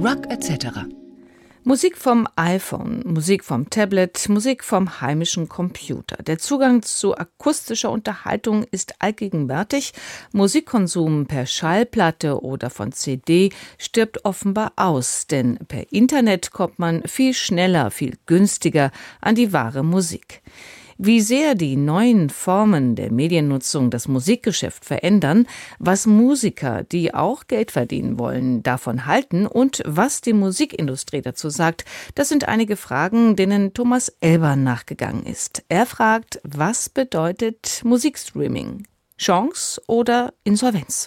Rock etc. Musik vom iPhone, Musik vom Tablet, Musik vom heimischen Computer. Der Zugang zu akustischer Unterhaltung ist allgegenwärtig. Musikkonsum per Schallplatte oder von CD stirbt offenbar aus, denn per Internet kommt man viel schneller, viel günstiger an die wahre Musik. Wie sehr die neuen Formen der Mediennutzung das Musikgeschäft verändern, was Musiker, die auch Geld verdienen wollen, davon halten und was die Musikindustrie dazu sagt, das sind einige Fragen, denen Thomas Elber nachgegangen ist. Er fragt, was bedeutet Musikstreaming? Chance oder Insolvenz?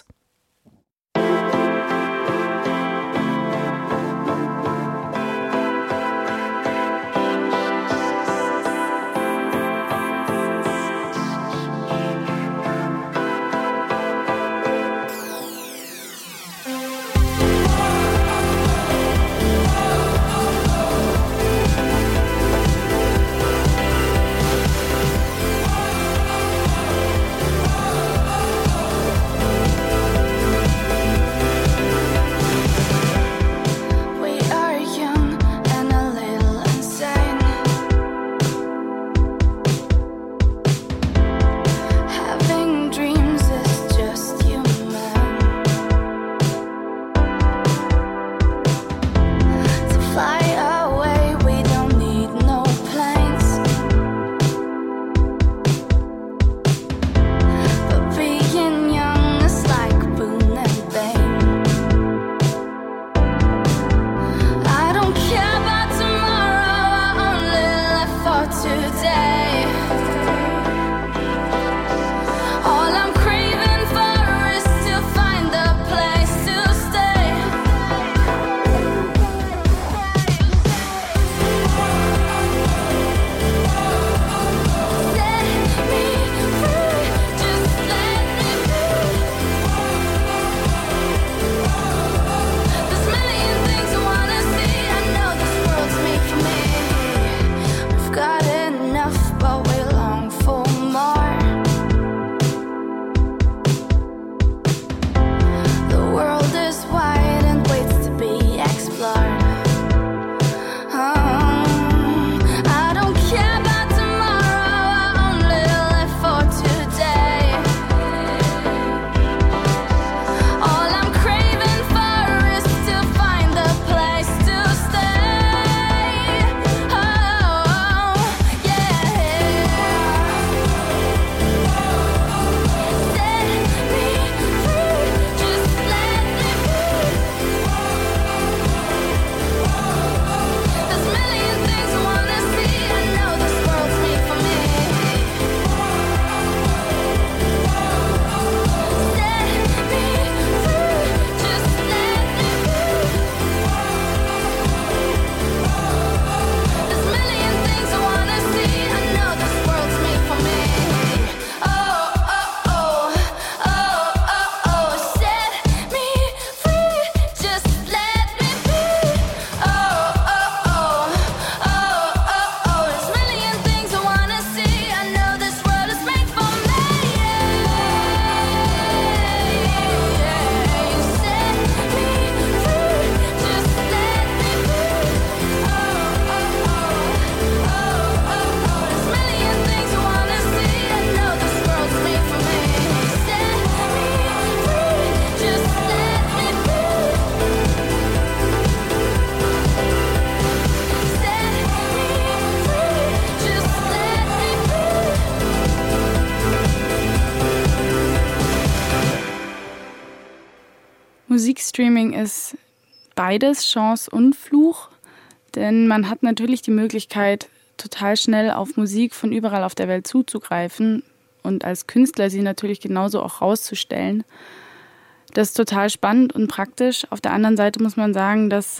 Musikstreaming ist beides, Chance und Fluch, denn man hat natürlich die Möglichkeit, total schnell auf Musik von überall auf der Welt zuzugreifen und als Künstler sie natürlich genauso auch rauszustellen. Das ist total spannend und praktisch. Auf der anderen Seite muss man sagen, dass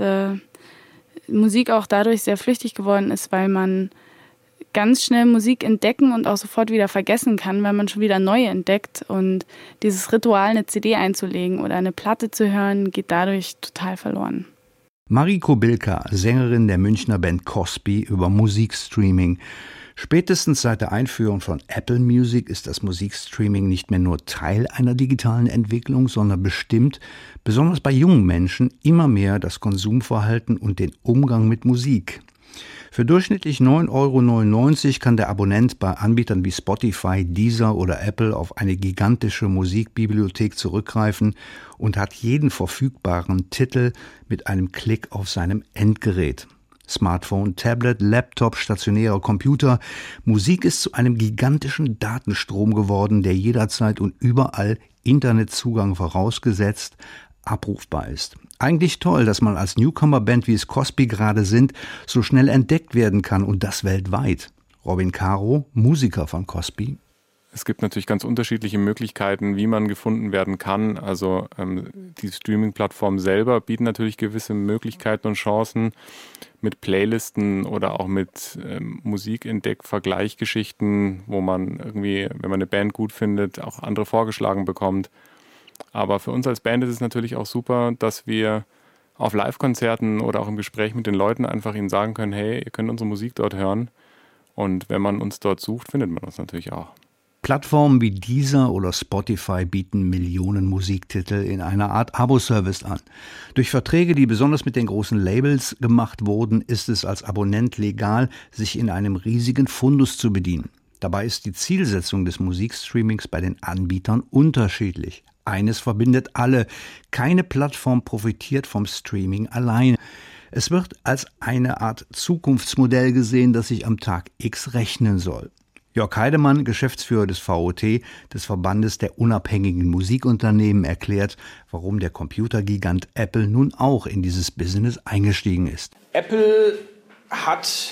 Musik auch dadurch sehr flüchtig geworden ist, weil man ganz schnell Musik entdecken und auch sofort wieder vergessen kann, weil man schon wieder neu entdeckt. Und dieses Ritual, eine CD einzulegen oder eine Platte zu hören, geht dadurch total verloren. Mariko Bilka, Sängerin der Münchner Band Cosby, über Musikstreaming. Spätestens seit der Einführung von Apple Music ist das Musikstreaming nicht mehr nur Teil einer digitalen Entwicklung, sondern bestimmt, besonders bei jungen Menschen, immer mehr das Konsumverhalten und den Umgang mit Musik. Für durchschnittlich 9,99 € kann der Abonnent bei Anbietern wie Spotify, Deezer oder Apple auf eine gigantische Musikbibliothek zurückgreifen und hat jeden verfügbaren Titel mit einem Klick auf seinem Endgerät. Smartphone, Tablet, Laptop, stationärer Computer. Musik ist zu einem gigantischen Datenstrom geworden, der jederzeit und überall, Internetzugang vorausgesetzt, abrufbar ist. Eigentlich toll, dass man als Newcomer-Band, wie es Cosby gerade sind, so schnell entdeckt werden kann und das weltweit. Robin Caro, Musiker von Cosby. Es gibt natürlich ganz unterschiedliche Möglichkeiten, wie man gefunden werden kann. Also die Streaming-Plattformen selber bieten natürlich gewisse Möglichkeiten und Chancen mit Playlisten oder auch mit Musikentdeck-Vergleichgeschichten, wo man irgendwie, wenn man eine Band gut findet, auch andere vorgeschlagen bekommt. Aber für uns als Band ist es natürlich auch super, dass wir auf Live-Konzerten oder auch im Gespräch mit den Leuten einfach ihnen sagen können, hey, ihr könnt unsere Musik dort hören. Und wenn man uns dort sucht, findet man uns natürlich auch. Plattformen wie Deezer oder Spotify bieten Millionen Musiktitel in einer Art Abo-Service an. Durch Verträge, die besonders mit den großen Labels gemacht wurden, ist es als Abonnent legal, sich in einem riesigen Fundus zu bedienen. Dabei ist die Zielsetzung des Musikstreamings bei den Anbietern unterschiedlich. Eines verbindet alle: keine Plattform profitiert vom Streaming alleine. Es wird als eine Art Zukunftsmodell gesehen, das sich am Tag X rechnen soll. Jörg Heidemann, Geschäftsführer des VOT, des Verbandes der unabhängigen Musikunternehmen, erklärt, warum der Computergigant Apple nun auch in dieses Business eingestiegen ist. Apple hat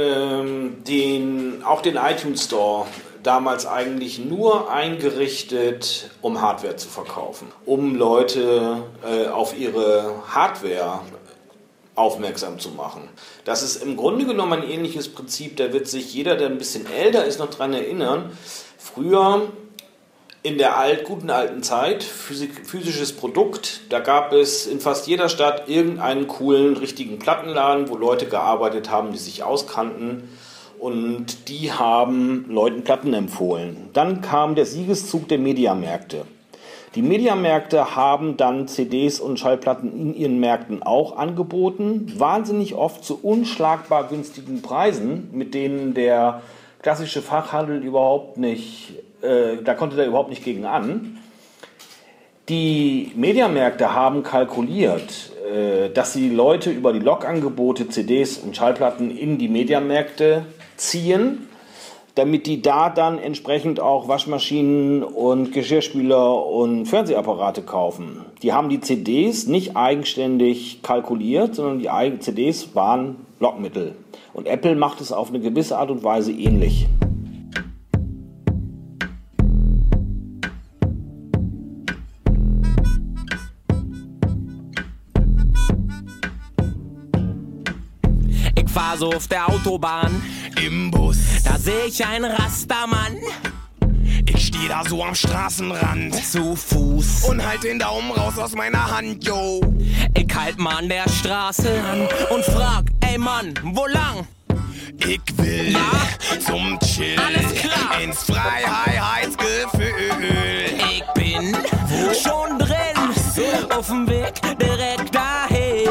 auch den iTunes Store damals eigentlich nur eingerichtet, um Hardware zu verkaufen, um Leute auf ihre Hardware aufmerksam zu machen. Das ist im Grunde genommen ein ähnliches Prinzip, da wird sich jeder, der ein bisschen älter ist, noch dran erinnern. Früher, in der guten alten Zeit, physisches Produkt, da gab es in fast jeder Stadt irgendeinen coolen, richtigen Plattenladen, wo Leute gearbeitet haben, die sich auskannten. Und die haben Leuten Platten empfohlen. Dann kam der Siegeszug der Mediamärkte. Die Mediamärkte haben dann CDs und Schallplatten in ihren Märkten auch angeboten. Wahnsinnig oft zu unschlagbar günstigen Preisen, mit denen der klassische Fachhandel überhaupt nicht gegen an. Die Mediamärkte haben kalkuliert, dass sie Leute über die Log-Angebote, CDs und Schallplatten in die Mediamärkte ziehen, damit die da dann entsprechend auch Waschmaschinen und Geschirrspüler und Fernsehapparate kaufen. Die haben die CDs nicht eigenständig kalkuliert, sondern die CDs waren Lockmittel. Und Apple macht es auf eine gewisse Art und Weise ähnlich. Ich fahr so auf der Autobahn, im Bus, da seh ich einen Rastermann. Ich steh da so am Straßenrand, zu Fuß, und halt den Daumen raus aus meiner Hand, yo. Ich halt mal an der Straße an und frag, ey Mann, wo lang? Ich will zum Chillen, alles klar, ins Freiheitsgefühl. Ich bin schon drin, auf dem Weg direkt dahin.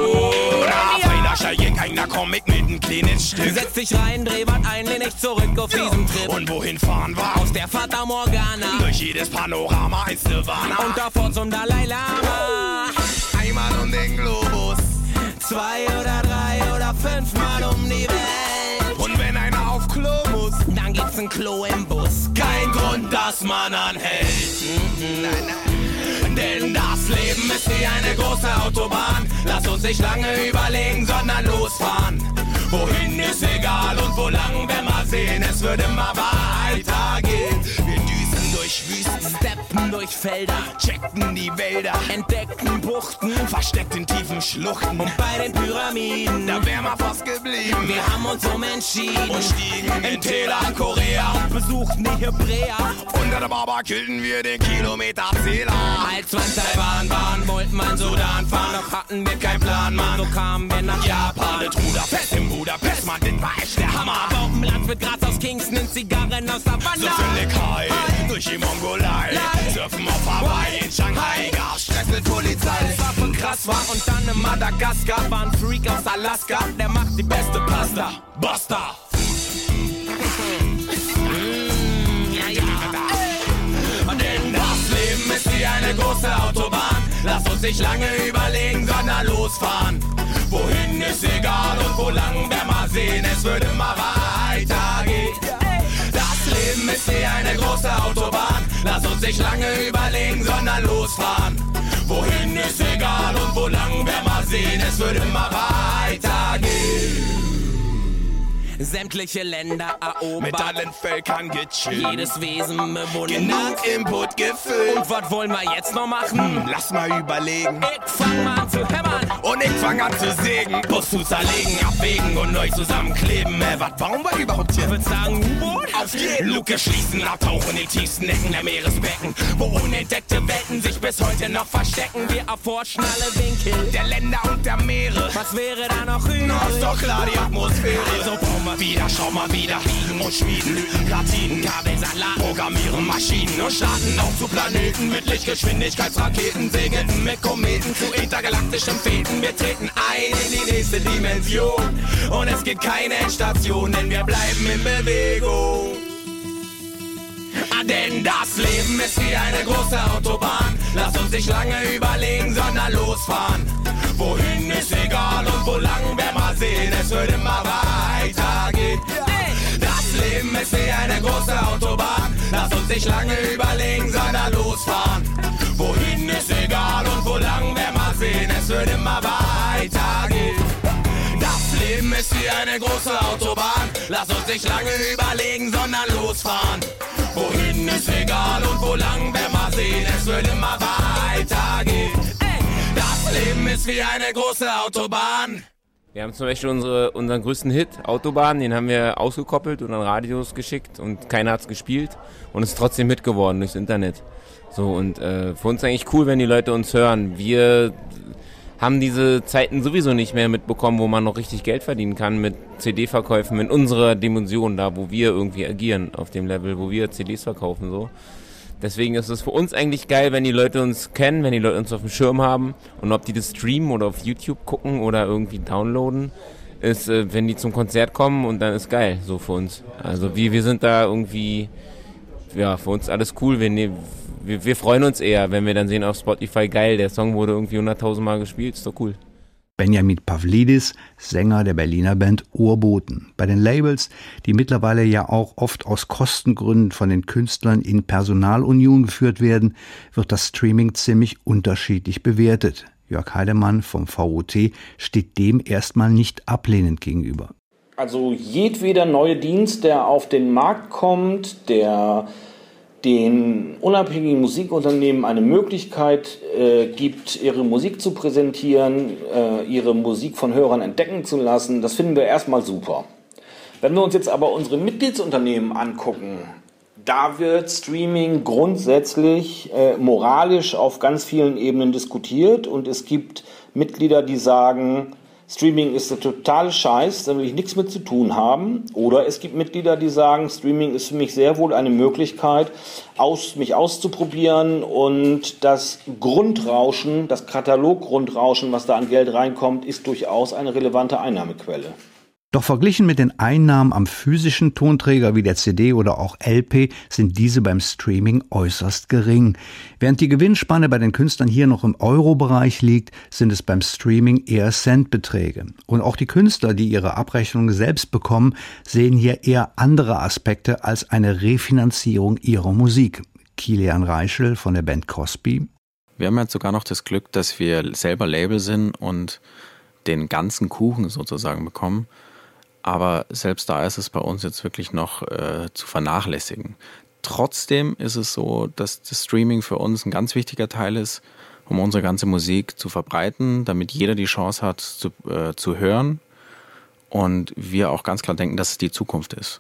Da komm ich mit einem kleinen Stück. Setz dich rein, dreh was ein, lehn ich zurück auf diesem Trip. Und wohin fahren wir? Aus der Fata Morgana. Durch jedes Panorama ins Nirvana. Und davor zum Dalai Lama. Einmal um den Globus. 2 oder 3 oder 5 Mal um die Welt. Und wenn einer auf Klo muss, dann gibt's ein Klo im Bus. Kein Grund, dass man anhält. Nein. Denn das Leben ist wie eine große Autobahn. Lass uns nicht lange überlegen, sondern losfahren. Wohin ist egal und wo lang, wenn wir sehen, es wird immer weitergehen. Wir düsen durch durch Wüsten, steppen durch Felder, checkten die Wälder, entdeckten Buchten, versteckt in tiefen Schluchten. Und bei den Pyramiden, da wär mal fast geblieben. Wir haben uns entschieden und stiegen in Täler in Korea und besuchten die Hebräer. Unter der Baba kühlten wir den Kilometerzähler. Als wir in Taiwan waren, wollten wir in Sudan fahren, doch hatten wir keinen Plan, Mann. So kamen wir nach Japan, das Ruderfest in Budapest, Mann, das war echt der Hammer. Auf dem Land mit Gras aus Kingston, in Zigarren aus Havanna. So Fülligkeit, durch die Mongolei, surfen auf Hawaii, in Shanghai, gab's Stress mit Polizei. Das war voll krass, war und dann in Madagaskar, war ein Freak aus Alaska, der macht die beste Pasta. Basta! Denn das Leben ist wie eine große Autobahn. Lass uns nicht lange überlegen, sondern losfahren. Wohin ist egal und wo lang wir mal sehen, es wird immer weitergehen. Das Leben ist wie eine große Autobahn. Lass uns nicht lange überlegen, sondern losfahren. Wohin ist egal und wo lang wir mal sehen, es wird immer weitergehen. Sämtliche Länder erobert, mit allen Völkern gechillt, jedes Wesen bewundert, genug Input gefüllt. Und was wollen wir jetzt noch machen? Lass mal überlegen. Ich fang mal an zu hämmern und ich fang an zu sägen. Bus zu zerlegen, abwägen und neu zusammenkleben. Was bauen wir überhaupt hier? Ich würd sagen, U-Boot? Auf jeden. Luke schließen, abtauchen in die tiefsten Ecken der Meeresbecken, wo unentdeckte Welten sich bis heute noch verstecken. Wir erforschen alle Winkel der Länder und der Meere. Was wäre da noch übrig? Na, ist doch klar, die Atmosphäre. Also bauen wir wieder, schau mal wieder, biegen und schmieden, Platinen, Kabelsalat, programmieren Maschinen und starten auf zu Planeten mit Lichtgeschwindigkeitsraketen, segelten mit Kometen zu intergalaktischen Fäden. Wir treten ein in die nächste Dimension und es gibt keine Endstation, denn wir bleiben in Bewegung. Denn das Leben ist wie eine große Autobahn. Lass uns nicht lange überlegen, sondern losfahren. Wohin ist egal und wo lang wir mal sehen, es wird immer weitergehen. Das Leben ist wie eine große Autobahn. Lass uns nicht lange überlegen, sondern losfahren. Wohin ist egal und wo lang wir mal sehen, es wird immer weitergehen. Das Leben ist wie eine große Autobahn. Lass uns nicht lange überlegen, sondern losfahren. Wohin ist egal und wo lang wir mal sehen, es wird immer weitergehen. Das Leben ist wie eine große Autobahn. Wir haben zum Beispiel unseren größten Hit, Autobahn, den haben wir ausgekoppelt und an Radios geschickt und keiner hat's gespielt und ist trotzdem Hit geworden durchs Internet. So, und für uns eigentlich cool, wenn die Leute uns hören. Wir haben diese Zeiten sowieso nicht mehr mitbekommen, wo man noch richtig Geld verdienen kann mit CD-Verkäufen in unserer Dimension, da wo wir irgendwie agieren, auf dem Level, wo wir CDs verkaufen, so. Deswegen ist es für uns eigentlich geil, wenn die Leute uns kennen, wenn die Leute uns auf dem Schirm haben und ob die das streamen oder auf YouTube gucken oder irgendwie downloaden, ist, wenn die zum Konzert kommen und dann ist geil, so für uns. Also wir sind da irgendwie, ja, für uns alles cool, wir freuen uns eher, wenn wir dann sehen auf Spotify, geil, der Song wurde irgendwie 100.000 Mal gespielt, ist doch cool. Benjamin Pavlidis, Sänger der Berliner Band Urboten. Bei den Labels, die mittlerweile ja auch oft aus Kostengründen von den Künstlern in Personalunion geführt werden, wird das Streaming ziemlich unterschiedlich bewertet. Jörg Heidemann vom VOT steht dem erstmal nicht ablehnend gegenüber. Also jedweder neue Dienst, der auf den Markt kommt, der den unabhängigen Musikunternehmen eine Möglichkeit gibt, ihre Musik zu präsentieren, ihre Musik von Hörern entdecken zu lassen, das finden wir erstmal super. Wenn wir uns jetzt aber unsere Mitgliedsunternehmen angucken, da wird Streaming grundsätzlich moralisch auf ganz vielen Ebenen diskutiert und es gibt Mitglieder, die sagen, Streaming ist der totale Scheiß, da will ich nichts mit zu tun haben. Oder es gibt Mitglieder, die sagen, Streaming ist für mich sehr wohl eine Möglichkeit, mich auszuprobieren und das Grundrauschen, das Kataloggrundrauschen, was da an Geld reinkommt, ist durchaus eine relevante Einnahmequelle. Doch verglichen mit den Einnahmen am physischen Tonträger wie der CD oder auch LP sind diese beim Streaming äußerst gering. Während die Gewinnspanne bei den Künstlern hier noch im Euro-Bereich liegt, sind es beim Streaming eher Centbeträge. Und auch die Künstler, die ihre Abrechnung selbst bekommen, sehen hier eher andere Aspekte als eine Refinanzierung ihrer Musik. Kilian Reichel von der Band Cosby. Wir haben jetzt sogar noch das Glück, dass wir selber Label sind und den ganzen Kuchen sozusagen bekommen. Aber selbst da ist es bei uns jetzt wirklich noch zu vernachlässigen. Trotzdem ist es so, dass das Streaming für uns ein ganz wichtiger Teil ist, um unsere ganze Musik zu verbreiten, damit jeder die Chance hat zu hören und wir auch ganz klar denken, dass es die Zukunft ist.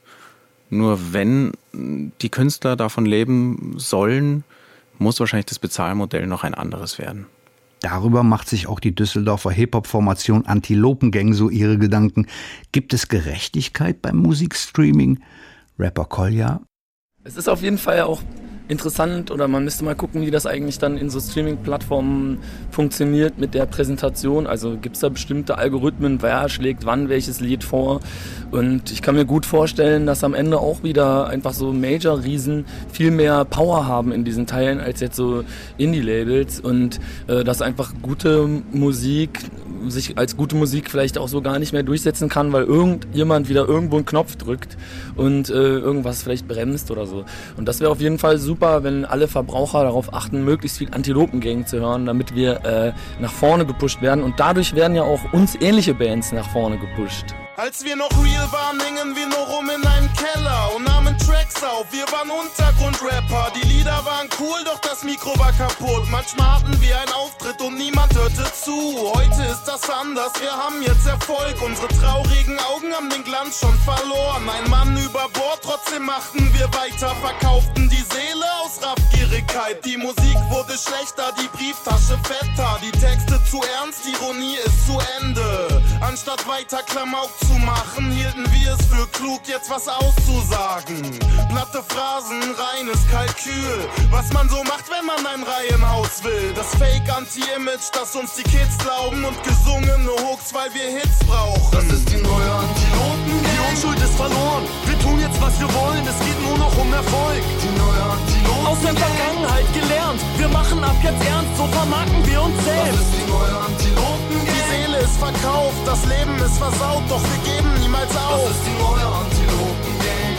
Nur wenn die Künstler davon leben sollen, muss wahrscheinlich das Bezahlmodell noch ein anderes werden. Darüber macht sich auch die Düsseldorfer Hip-Hop-Formation Antilopengang so ihre Gedanken. Gibt es Gerechtigkeit beim Musikstreaming? Rapper Kolja. Es ist auf jeden Fall auch interessant, oder man müsste mal gucken, wie das eigentlich dann in so Streaming-Plattformen funktioniert mit der Präsentation. Also gibt es da bestimmte Algorithmen, wer schlägt wann welches Lied vor. Und ich kann mir gut vorstellen, dass am Ende auch wieder einfach so Major-Riesen viel mehr Power haben in diesen Teilen als jetzt so Indie-Labels. Und dass einfach gute Musik sich als gute Musik vielleicht auch so gar nicht mehr durchsetzen kann, weil irgendjemand wieder irgendwo einen Knopf drückt und irgendwas vielleicht bremst oder so. Und das wäre auf jeden Fall super, wenn alle Verbraucher darauf achten, möglichst viel Antilopengang zu hören, damit wir nach vorne gepusht werden. Und dadurch werden ja auch uns ähnliche Bands nach vorne gepusht. Als wir noch real waren, hingen wir nur rum in einem Keller und nahmen Tracks auf. Wir waren Untergrundrapper, die Lieder waren cool, doch das Mikro war kaputt. Manchmal hatten wir einen Auftritt und niemand hörte zu. Heute ist das anders, wir haben jetzt Erfolg. Unsere traurigen Augen haben den Glanz schon verloren. Ein Mann über Bord, trotzdem machten wir weiter. Verkauften die Seele aus Raffgierigkeit. Die Musik wurde schlechter, die Brieftasche fetter. Die Texte zu ernst, Ironie ist zu Ende. Anstatt weiter Klamauk zu machen, hielten wir es für klug, jetzt was auszusagen. Platte Phrasen, reines Kalkül. Was man so macht, wenn man ein Reihenhaus will. Das Fake-Anti-Image, das uns die Kids glauben. Und gesungene Hooks, weil wir Hits brauchen. Das ist die neue Antilopen. Die Unschuld ist verloren. Wir tun jetzt, was wir wollen. Es geht nur noch um Erfolg. Die neue Antilopen. Aus der Vergangenheit gelernt. Wir machen ab jetzt ernst, so vermarkten wir uns selbst. Das ist die neue Antilopen. Die Seele ist verkauft, das Leben ist versaut, doch wir geben niemals auf. Das ist die neue Antilopen-Gang.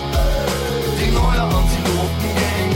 Die neue Antilopen-Gang.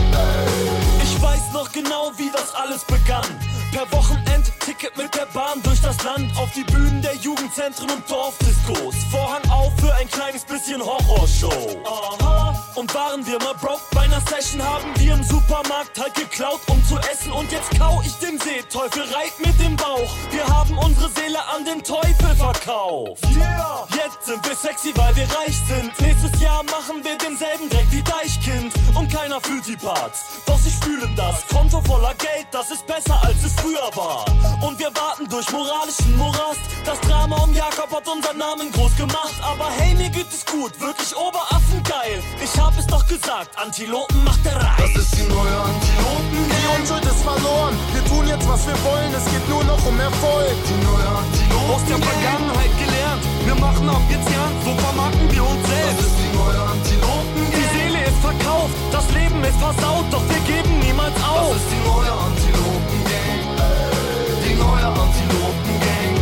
Ich weiß noch genau, wie das alles begann. Per Wochenend-Ticket mit der Bahn durch das Land. Auf die Bühnen der Jugendzentren und Dorfdiskos. Vorhang auf für ein kleines bisschen Horrorshow. Aha. Und waren wir mal broke bei einer Session, haben wir im Supermarkt halt geklaut, um zu essen. Und jetzt kau ich den Seeteufel, reit mit dem Bauch. Wir haben unsere Seele an den Teufel verkauft. Yeah. Jetzt sind wir sexy, weil wir reich sind. Nächstes Jahr machen wir denselben Dreck wie Deichkind. Und keiner fühlt die Parts, doch sie fühlen das. Konto voller Geld, das ist besser als es früher war. Und wir warten durch moralischen Morast. Das Drama um Jakob hat unseren Namen groß gemacht. Aber hey, mir geht es gut, wirklich Oberaffen-geil. Ich hab es doch gesagt, Antilopen macht der Reis. Das ist die neue Antilopen. Die Unschuld ist verloren. Wir tun jetzt, was wir wollen. Es geht nur noch um Erfolg. Die neue Antilopen. Aus der Vergangenheit gelernt. Wir machen ab jetzt ernst, so vermarkten wir uns selbst. Das ist die neue Antilopen. Die Seele ist verkauft, das Leben ist versaut, doch wir geben niemals auf. Das ist die neue Antilopen-Gang. Die neue Antilopen-Gang.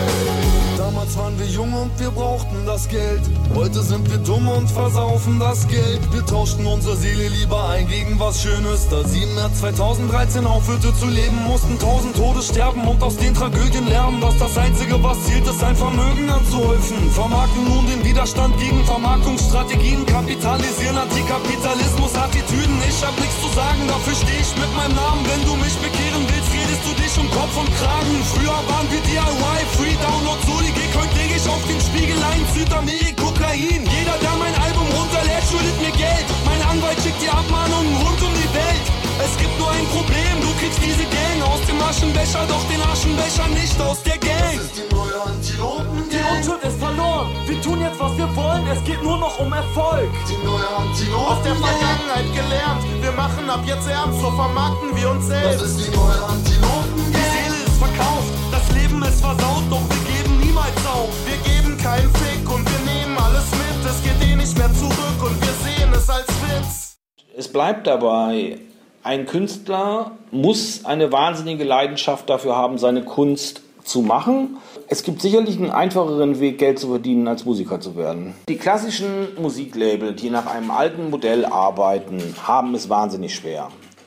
Damals waren wir jung und wir brauchten das Geld. Heute sind wir dumm und versaufen das Geld. Wir tauschten unsere Seele lieber ein gegen was Schönes. Da 7. März 2013 aufhörte zu leben, mussten 1000 Tode sterben und aus den Tragödien lernen, dass das Einzige, was zählt, ist ein Vermögen anzuhäufen. Vermarkten nun den Widerstand gegen Vermarktungsstrategien, kapitalisieren Antikapitalismus, Attitüden. Ich hab nichts zu sagen, dafür steh ich mit meinem Namen. Wenn du mich bekehren willst, redest du dich um Kopf und Kragen. Früher waren wir DIY, Free Download, Soli, heute leg ich auf den Spiegel ein, Südamerika, Kokain. Jeder, der mein Album runterlädt, schuldet mir Geld. Mein Anwalt schickt die Abmahnungen rund um die Welt. Es gibt nur ein Problem, du kriegst diese Gang aus dem Aschenbecher, doch den Aschenbecher nicht aus der Gang. Das ist die neue Antilopen-Gang. Die Unschuld ist verloren, wir tun jetzt, was wir wollen, es geht nur noch um Erfolg. Die neue Antilopen-Gang. Aus der Vergangenheit gelernt, wir machen ab jetzt ernst, so vermarkten wir uns selbst. Das ist die neue Antilopen-Gang. Die Seele ist verkauft, das Leben ist versaut, doch wir geben niemals auf. Wir geben keinen Fick und wir nehmen alles mit, es geht eh nicht mehr zurück und wir sehen es als Witz. Es bleibt dabei, ein Künstler muss eine wahnsinnige Leidenschaft dafür haben, seine Kunst zu machen. Es gibt sicherlich einen einfacheren Weg, Geld zu verdienen, als Musiker zu werden. Die klassischen Musiklabel, die nach einem alten Modell arbeiten, haben es wahnsinnig schwer.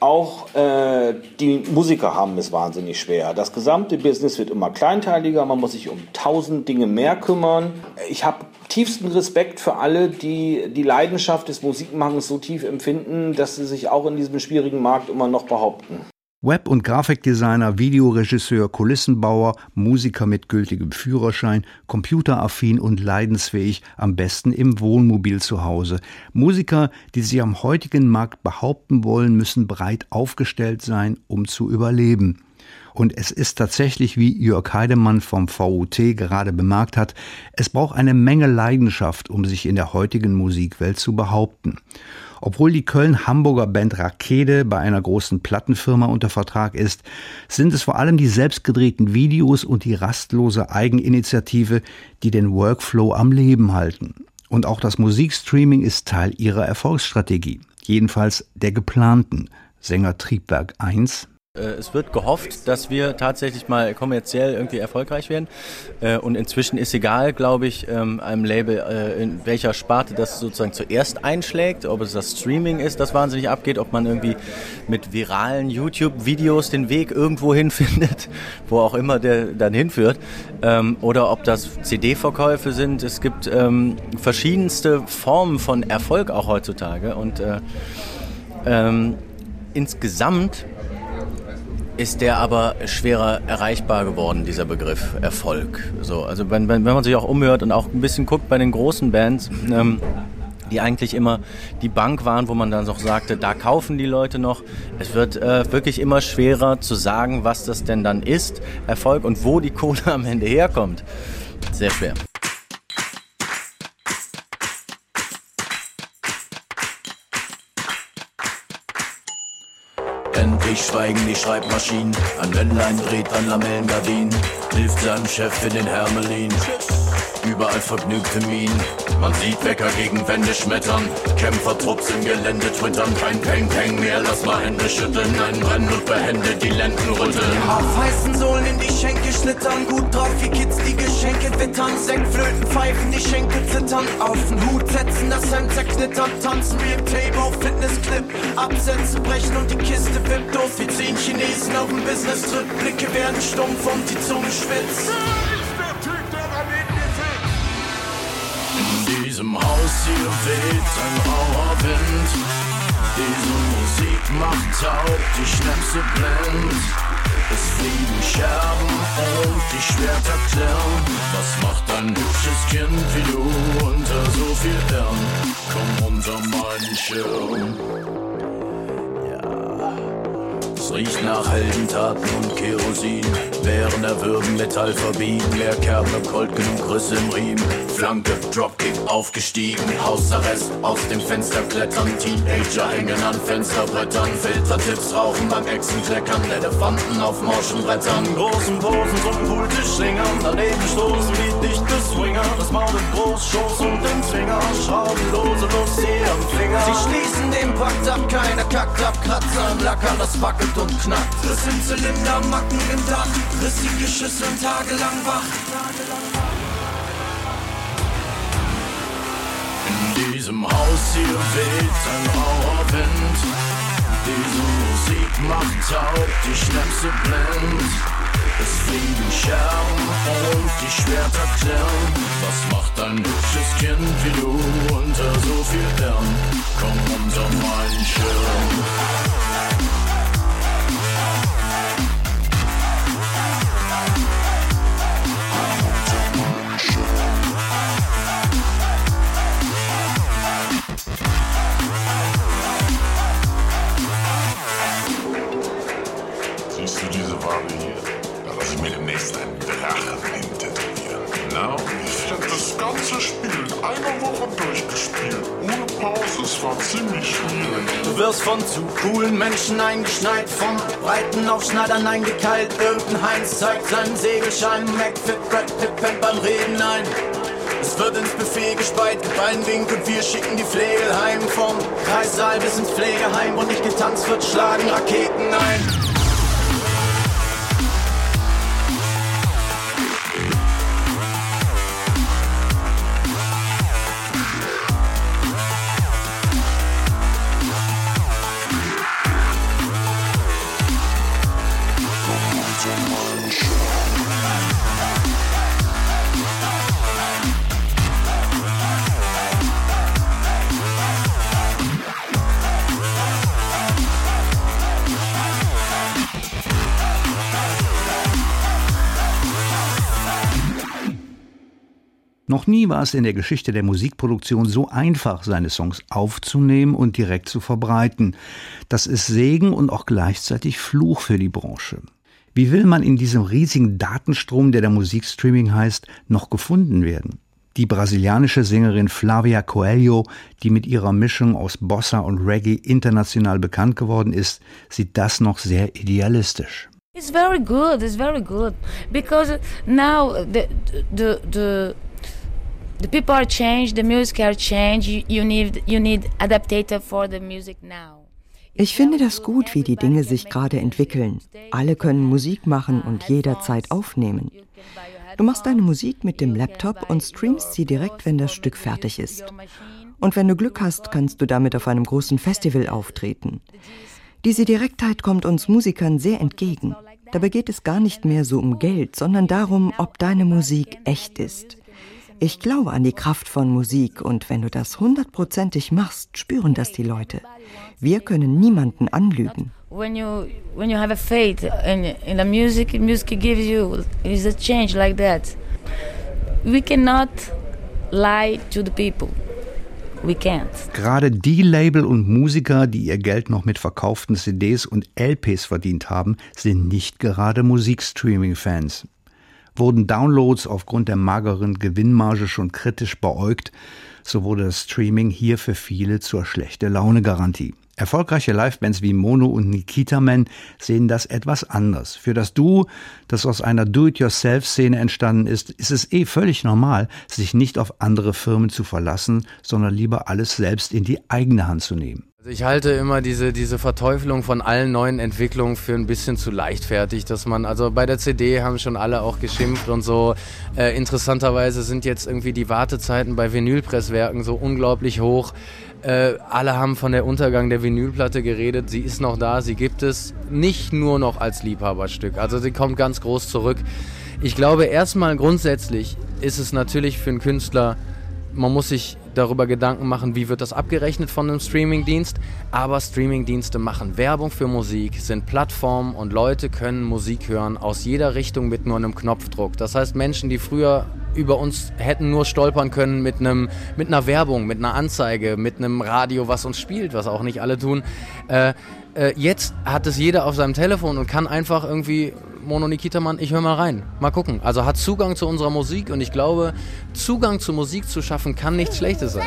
Auch die Musiker haben es wahnsinnig schwer. Das gesamte Business wird immer kleinteiliger, man muss sich um 1000 Dinge mehr kümmern. Ich habe tiefsten Respekt für alle, die die Leidenschaft des Musikmachens so tief empfinden, dass sie sich auch in diesem schwierigen Markt immer noch behaupten. Web- und Grafikdesigner, Videoregisseur, Kulissenbauer, Musiker mit gültigem Führerschein, computeraffin und leidensfähig, am besten im Wohnmobil zu Hause. Musiker, die sich am heutigen Markt behaupten wollen, müssen breit aufgestellt sein, um zu überleben. Und es ist tatsächlich, wie Jörg Heidemann vom VUT gerade bemerkt hat, es braucht eine Menge Leidenschaft, um sich in der heutigen Musikwelt zu behaupten. Obwohl die Köln-Hamburger Band Rakete bei einer großen Plattenfirma unter Vertrag ist, sind es vor allem die selbstgedrehten Videos und die rastlose Eigeninitiative, die den Workflow am Leben halten. Und auch das Musikstreaming ist Teil ihrer Erfolgsstrategie, jedenfalls der geplanten. Sänger Triebwerk 1. Es wird gehofft, dass wir tatsächlich mal kommerziell irgendwie erfolgreich werden. Und inzwischen ist egal, glaube ich, einem Label, in welcher Sparte das sozusagen zuerst einschlägt, ob es das Streaming ist, das wahnsinnig abgeht, ob man irgendwie mit viralen YouTube-Videos den Weg irgendwo hinfindet, wo auch immer der dann hinführt, oder ob das CD-Verkäufe sind. Es gibt verschiedenste Formen von Erfolg auch heutzutage. Und insgesamt ist der aber schwerer erreichbar geworden, dieser Begriff Erfolg. So, also wenn man sich auch umhört und auch ein bisschen guckt bei den großen Bands, die eigentlich immer die Bank waren, wo man dann noch sagte, da kaufen die Leute noch. Es wird wirklich immer schwerer zu sagen, was das denn dann ist, Erfolg, und wo die Kohle am Ende herkommt. Sehr schwer. Endlich schweigen die Schreibmaschinen, ein Männlein dreht an Lamellengardinen, hilft seinem Chef in den Hermelin. Überall vergnügte Mienen, man sieht Wecker gegen Wände schmettern, Kämpfertrupps im Gelände twittern, kein Peng-Peng mehr, lass mal Hände schütteln, ein Brennen und behende die Lenden rütteln. Auf heißen Sohlen in die Schenkel schlittern, gut drauf wie Kids die Geschenke wittern, Sektflöten pfeifen, die Schenkel zittern, auf den Hut setzen, das Hemd zerknittern, tanzen wie im Table Fitnessclip, Absätze brechen und die Kiste wippt doof, wir ziehen Chinesen auf dem Business-Trip, Blicke werden stumpf und die Zunge schwitzt. In diesem Haus hier weht ein rauer Wind. Diese Musik macht taub, die Schnäpse blind. Es fliegen Scherben und die Schwerter klirren. Was macht ein hübsches Kind wie du unter so viel Hirn? Komm unter meinen Schirm. Es riecht nach Heldentaten und Kerosin. Während der Würgen Metall verbiegen, mehr Kerbe, Colt genug Risse im Riemen. Flanke, Dropkick, aufgestiegen, Hausarrest, aus dem Fenster klettern. Teenager hängen an Fensterbrettern, Filtertipps rauchen beim Echsen kleckern. Elefanten auf morschen Brettern, großen Posen zum Pooltisch schlingern. Daneben stoßen wie dichte Swinger, das Maul ist groß, Schoß und den Zwinger. Schraubenlose Luft, sie am Finger. Sie schließen den Pakt ab, keiner kackt ab, Kratzer im Lacker, das wackelt und knackt. Riss im Zylinder, Macken im Dach, rissige Schüsse und tagelang wach. In diesem Haus hier weht ein rauer Wind. Diese Musik macht taub, die Schnäpse blind. Es fliegen Scherben und die Schwerter klirren. Was macht ein hübsches Kind wie du unter so viel Hirn? Komm unter meinen Schirm. Siehst du diese Ware hier? Da lass ich mir demnächst einen Drachen eintätowieren. Genau. Ich hab das ganze Spiel in einer Woche durchgespielt. Ohne Pause, es war ziemlich schwierig. Du wirst von zu coolen Menschen eingeschneit, von Breiten auf Schneidern eingekeilt. Irgendein Heinz zeigt seinen Segelschein, McFit, Brad Pitt pennt beim Reden ein. Es wird ins Buffet gespeit, gibt einen Wink und wir schicken die Flegel heim. Vom Kreissaal bis ins Pflegeheim und nicht getanzt wird, schlagen Raketen ein. Noch nie war es in der Geschichte der Musikproduktion so einfach, seine Songs aufzunehmen und direkt zu verbreiten. Das ist Segen und auch gleichzeitig Fluch für die Branche. Wie will man in diesem riesigen Datenstrom, der Musikstreaming heißt, noch gefunden werden? Die brasilianische Sängerin Flavia Coelho, die mit ihrer Mischung aus Bossa und Reggae international bekannt geworden ist, sieht das noch sehr idealistisch. It's very good, because now the people are changed, the music are changed. You need adaptator for the music now. Ich finde das gut, wie die Dinge sich gerade entwickeln. Alle können Musik machen und jederzeit aufnehmen. Du machst deine Musik mit dem Laptop und streamst sie direkt, wenn das Stück fertig ist. Und wenn du Glück hast, kannst du damit auf einem großen Festival auftreten. Diese Direktheit kommt uns Musikern sehr entgegen. Dabei geht es gar nicht mehr so um Geld, sondern darum, ob deine Musik echt ist. Ich glaube an die Kraft von Musik und wenn du das 100%ig machst, spüren das die Leute. Wir können niemanden anlügen. When you have a faith in the music gives you is a change like that. We cannot lie to the people. We can't. Gerade die Label und Musiker, die ihr Geld noch mit verkauften CDs und LPs verdient haben, sind nicht gerade Musikstreaming-Fans. Wurden Downloads aufgrund der mageren Gewinnmarge schon kritisch beäugt, so wurde das Streaming hier für viele zur Schlechte-Laune-Garantie. Erfolgreiche Livebands wie Mono und Nikita Man sehen das etwas anders. Für das Duo, das aus einer Do-it-yourself-Szene entstanden ist, ist es völlig normal, sich nicht auf andere Firmen zu verlassen, sondern lieber alles selbst in die eigene Hand zu nehmen. Ich halte immer diese Verteufelung von allen neuen Entwicklungen für ein bisschen zu leichtfertig, dass man, also bei der CD haben schon alle auch geschimpft und so. Interessanterweise sind jetzt irgendwie die Wartezeiten bei Vinylpresswerken so unglaublich hoch. Alle haben von der Untergang der Vinylplatte geredet, sie ist noch da, sie gibt es nicht nur noch als Liebhaberstück, also sie kommt ganz groß zurück. Ich glaube erstmal grundsätzlich ist es natürlich für einen Künstler, man muss sich darüber Gedanken machen, wie wird das abgerechnet von einem Streamingdienst, aber Streamingdienste machen Werbung für Musik, sind Plattformen und Leute können Musik hören aus jeder Richtung mit nur einem Knopfdruck. Das heißt, Menschen, die früher über uns hätten nur stolpern können mit einer Werbung, mit einer Anzeige, mit einem Radio, was uns spielt, was auch nicht alle tun. Jetzt hat es jeder auf seinem Telefon und kann einfach irgendwie, Mono Nikita Man, ich höre mal rein, mal gucken. Also hat Zugang zu unserer Musik und ich glaube, Zugang zu Musik zu schaffen kann nichts Schlechtes sein.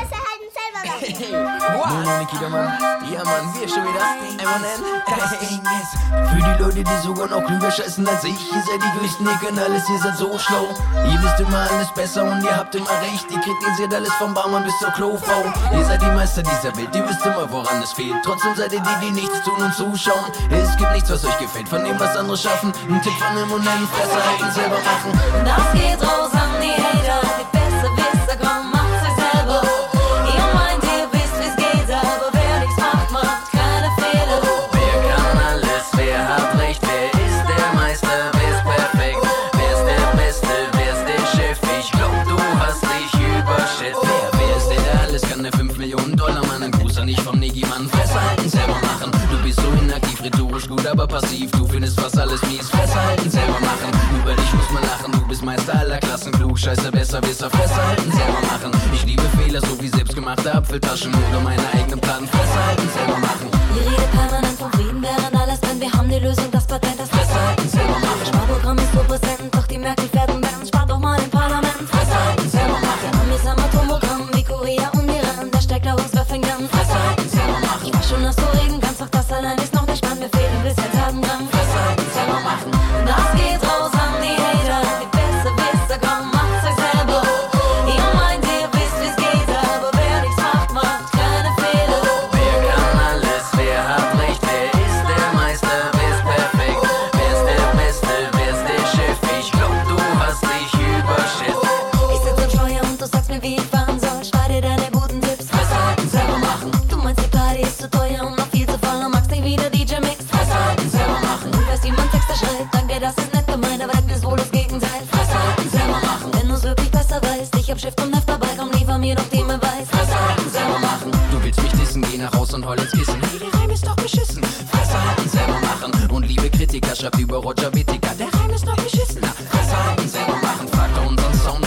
Mono Nikita Man, ja Mann, wir schon wieder M&N. Das Ding ist, für die Leute, die sogar noch klüger scheißen als ich, ihr seid die Größten, ihr könnt alles, ihr seid so schlau. Ihr wisst immer alles besser und ihr habt immer recht, ihr kritisiert alles vom Barmann bis zur Klofrau. Ihr seid die Meister dieser Welt, ihr wisst immer, woran es fehlt. Trotzdem seid ihr die nichts tun und zuschauen. Es gibt nichts, was euch gefällt, von dem, was andere schaffen. Ein Tipp von M&N, Fresse halten, selber machen. Das geht raus an die Hater, die Besserwisser, komm, macht's euch selber. Ihr meint, ihr wisst, wie's geht, aber wer nichts macht, macht keine Fehler. Wer kann alles, wer hat recht, wer ist der Meister, wer ist perfekt, wer ist der Beste, wer ist der Chef, ich glaub, du hast dich überschätzt. Wer ist der alles, kann der 5 Millionen Dollar Mann, ein Gruß an dich vom Negi-Mann, Fresse halten, selber machen. Du bist so inaktiv, rhetorisch gut, aber passiv, du findest fast alles mies, Fresse halten, selber machen. Über dich muss man lachen, du bist Meister aller Klassen, klug, scheiße, besserwisser, Fresse halten, selber machen. Ich liebe Fehler, so wie selbstgemachte Apfeltaschen oder meine eigenen Platten, Fresse halten, selber machen. Ihr redet permanent von Frieden, während alles brennt, wir haben die Lösung, das Patent, das Fresse halten, selber machen. Das Sparprogramm ist so präsent, doch die Merkel fährt und Band, spart doch mal im Parlament. Fresse halten, selber machen. Amis am Atomprogramm, wie Korea und Iran, der steigt aus, wer fängt an? Fresse halten, selber machen. Ich weiß schon, dass du reden kannst, doch das allein ist noch nicht spannend, wir fehlen bis jetzt Tatendrang. Fresse halten, selber machen. Das geht raus an die Hater, die Besserwisser, komm, macht's euch selber. Ihr meint, ihr wisst, wie's geht, aber wer nichts macht, macht keine Fehler. Wer kann alles, wer hat recht, wer ist der Meister, wer ist perfekt, wer ist der Beste, wer ist der Chef, ich glaub, du hast dich überschätzt. Ich sitz im Steuer und du sagst mir, wie ich fahren soll, spar dir deine guten Tipps. Fresse halten, selber machen. Du meinst, die Party ist zu teuer und noch viel zu voll und magst nicht wieder DJ-Mix. Fresse halten, selber machen. Du weißt, wie man Texte schreibt, danke, das ist nett gemeint, aber das ist wohl das Gegenteil. Fresse halten, selber machen. Wenn du's wirklich besser weißt, ich hab Stift und Heft dabei, komm, liefer mir doch den Beweis. Fresse halten, selber machen. Du willst mich dissen, geh nach Haus und heul ins Kissen. Hey, der Reim ist doch beschissen. Fresse halten, selber machen. Und liebe Kritiker, schreibt über Roger Whittaker, der Reim ist doch beschissen. Fresse halten, selber machen. Fragt doch unseren Soundmann, ob der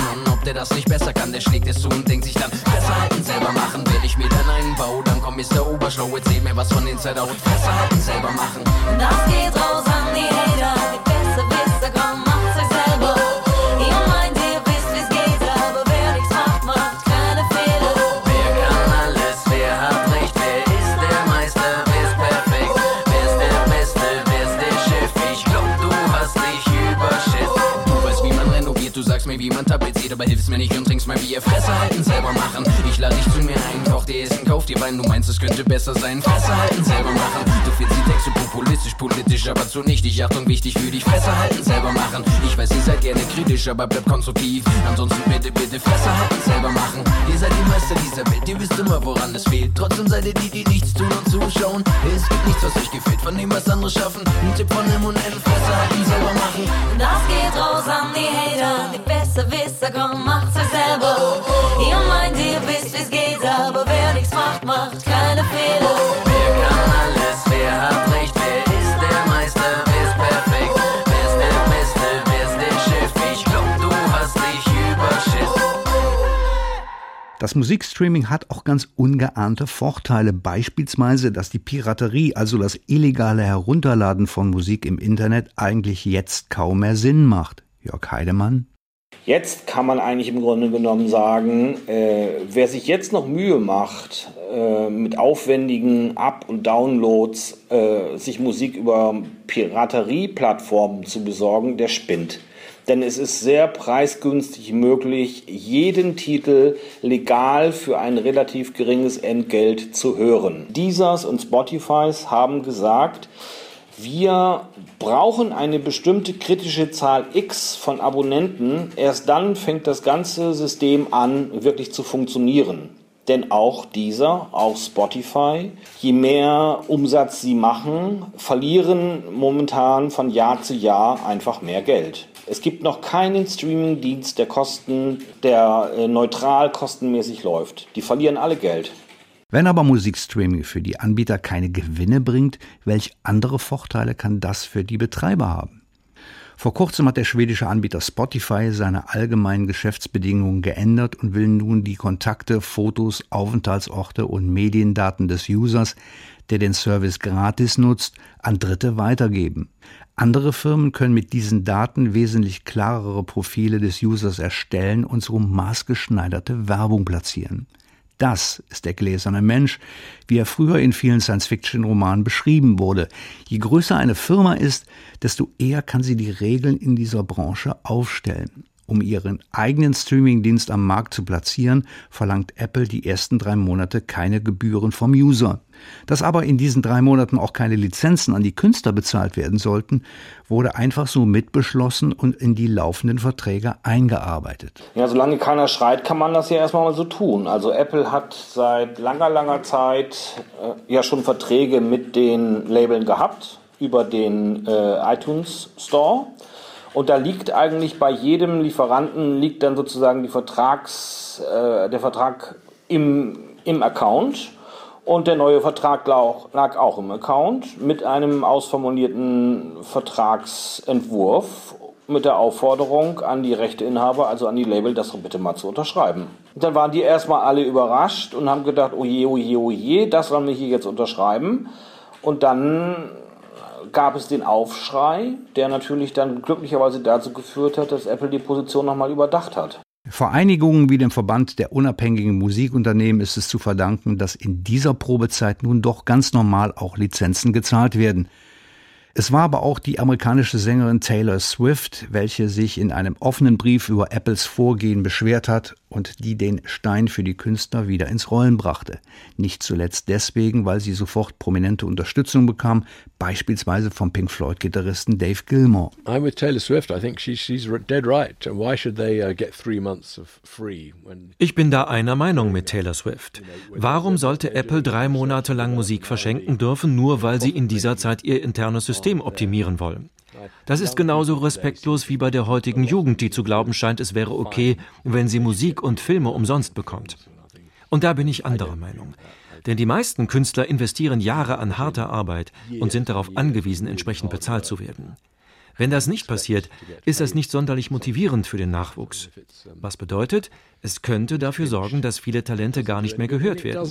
der das nicht besser kann, der schlägt es zu und denkt sich dann, Fresse halten, selber machen. Wenn ich mir dann einen baue, dann komm Mr. Oberschlau, erzähl mir was von Inside Out. Fresse halten, selber machen. Das geht raus an die Hater, die Besserwisser, komm, macht's euch selber. Ihr meint, ihr wisst, wie's geht, aber wer nichts macht, macht keine Fehler. Wer kann alles, wer hat recht, wer ist der Meister, wer ist perfekt, wer ist der Beste, wer ist der Chef? Ich glaub, du hast dich überschätzt. Du weißt, wie man renoviert, du sagst mir, wie man tapeziert, aber hilfst mir nicht und trinkst mal Bier. Fresse halten, selber machen. Ich lade dich zu mir ein, koch dir Essen, kauf dir Wein, du meinst, es könnte besser sein. Fresse halten, selber machen. Du findest die Texte populistisch, politisch, aber zu nichtig. Achtung, wichtig für dich. Fresse halten, selber machen. Ich weiß, ihr seid gerne kritisch, aber bleibt konstruktiv. Ansonsten bitte, bitte Fresse halten, selber machen. Ihr seid die Meister dieser Welt, ihr wisst immer, woran es fehlt. Trotzdem seid ihr die, die nichts tun und zuschauen. Es gibt nichts, was euch gefällt, von dem, was andere schaffen. Ein Tipp von M&M, Fresse halten, selber machen. Das geht raus an die Hater, die Besserwisser, komm, macht's euch selber. Ihr meint, ihr wisst, wie's geht, aber wer nichts macht, macht keine Fehler. Wer kann alles, wer hat recht, wer ist der Meister, wer ist perfekt, wer ist der Beste, wer ist der Chef? Ich glaub, du hast dich überschätzt. Das Musikstreaming hat auch ganz ungeahnte Vorteile, beispielsweise, dass die Piraterie, also das illegale Herunterladen von Musik im Internet, eigentlich jetzt kaum mehr Sinn macht. Jörg Heidemann. Jetzt kann man eigentlich im Grunde genommen sagen, wer sich jetzt noch Mühe macht, mit aufwendigen Up- und Downloads sich Musik über Piraterieplattformen zu besorgen, der spinnt. Denn es ist sehr preisgünstig möglich, jeden Titel legal für ein relativ geringes Entgelt zu hören. Deezers und Spotifys haben gesagt, wir brauchen eine bestimmte kritische Zahl X von Abonnenten. Erst dann fängt das ganze System an, wirklich zu funktionieren. Denn auch Deezer, auch Spotify, je mehr Umsatz sie machen, verlieren momentan von Jahr zu Jahr einfach mehr Geld. Es gibt noch keinen Streaming-Dienst, der neutral kostenmäßig läuft. Die verlieren alle Geld. Wenn aber Musikstreaming für die Anbieter keine Gewinne bringt, welche andere Vorteile kann das für die Betreiber haben? Vor kurzem hat der schwedische Anbieter Spotify seine allgemeinen Geschäftsbedingungen geändert und will nun die Kontakte, Fotos, Aufenthaltsorte und Mediendaten des Users, der den Service gratis nutzt, an Dritte weitergeben. Andere Firmen können mit diesen Daten wesentlich klarere Profile des Users erstellen und so maßgeschneiderte Werbung platzieren. Das ist der gläserne Mensch, wie er früher in vielen Science-Fiction-Romanen beschrieben wurde. Je größer eine Firma ist, desto eher kann sie die Regeln in dieser Branche aufstellen. Um ihren eigenen Streamingdienst am Markt zu platzieren, verlangt Apple die ersten 3 Monate keine Gebühren vom User. Dass aber in diesen 3 Monaten auch keine Lizenzen an die Künstler bezahlt werden sollten, wurde einfach so mitbeschlossen und in die laufenden Verträge eingearbeitet. Ja, solange keiner schreit, kann man das ja erstmal mal so tun. Also Apple hat seit langer Zeit ja schon Verträge mit den Labeln gehabt über den iTunes Store. Und da liegt eigentlich bei jedem Lieferanten dann sozusagen der Vertrag im Account. Und der neue Vertrag lag auch im Account mit einem ausformulierten Vertragsentwurf mit der Aufforderung an die Rechteinhaber, also an die Label, das bitte mal zu unterschreiben. Und dann waren die erstmal alle überrascht und haben gedacht, oje, das sollen wir hier jetzt unterschreiben. Und dann gab es den Aufschrei, der natürlich dann glücklicherweise dazu geführt hat, dass Apple die Position nochmal überdacht hat. Vereinigungen wie dem Verband der unabhängigen Musikunternehmen ist es zu verdanken, dass in dieser Probezeit nun doch ganz normal auch Lizenzen gezahlt werden. Es war aber auch die amerikanische Sängerin Taylor Swift, welche sich in einem offenen Brief über Apples Vorgehen beschwert hat und die den Stein für die Künstler wieder ins Rollen brachte. Nicht zuletzt deswegen, weil sie sofort prominente Unterstützung bekam, beispielsweise vom Pink Floyd-Gitarristen Dave Gilmour. I'm with Taylor Swift. I think she's dead right. Why should they get 3 months of free? Ich bin da einer Meinung mit Taylor Swift. Warum sollte Apple 3 Monate lang Musik verschenken dürfen, nur weil sie in dieser Zeit ihr internes System optimieren wollen? Das ist genauso respektlos wie bei der heutigen Jugend, die zu glauben scheint, es wäre okay, wenn sie Musik und Filme umsonst bekommt. Und da bin ich anderer Meinung. Denn die meisten Künstler investieren Jahre an harter Arbeit und sind darauf angewiesen, entsprechend bezahlt zu werden. Wenn das nicht passiert, ist das nicht sonderlich motivierend für den Nachwuchs. Was bedeutet, es könnte dafür sorgen, dass viele Talente gar nicht mehr gehört werden.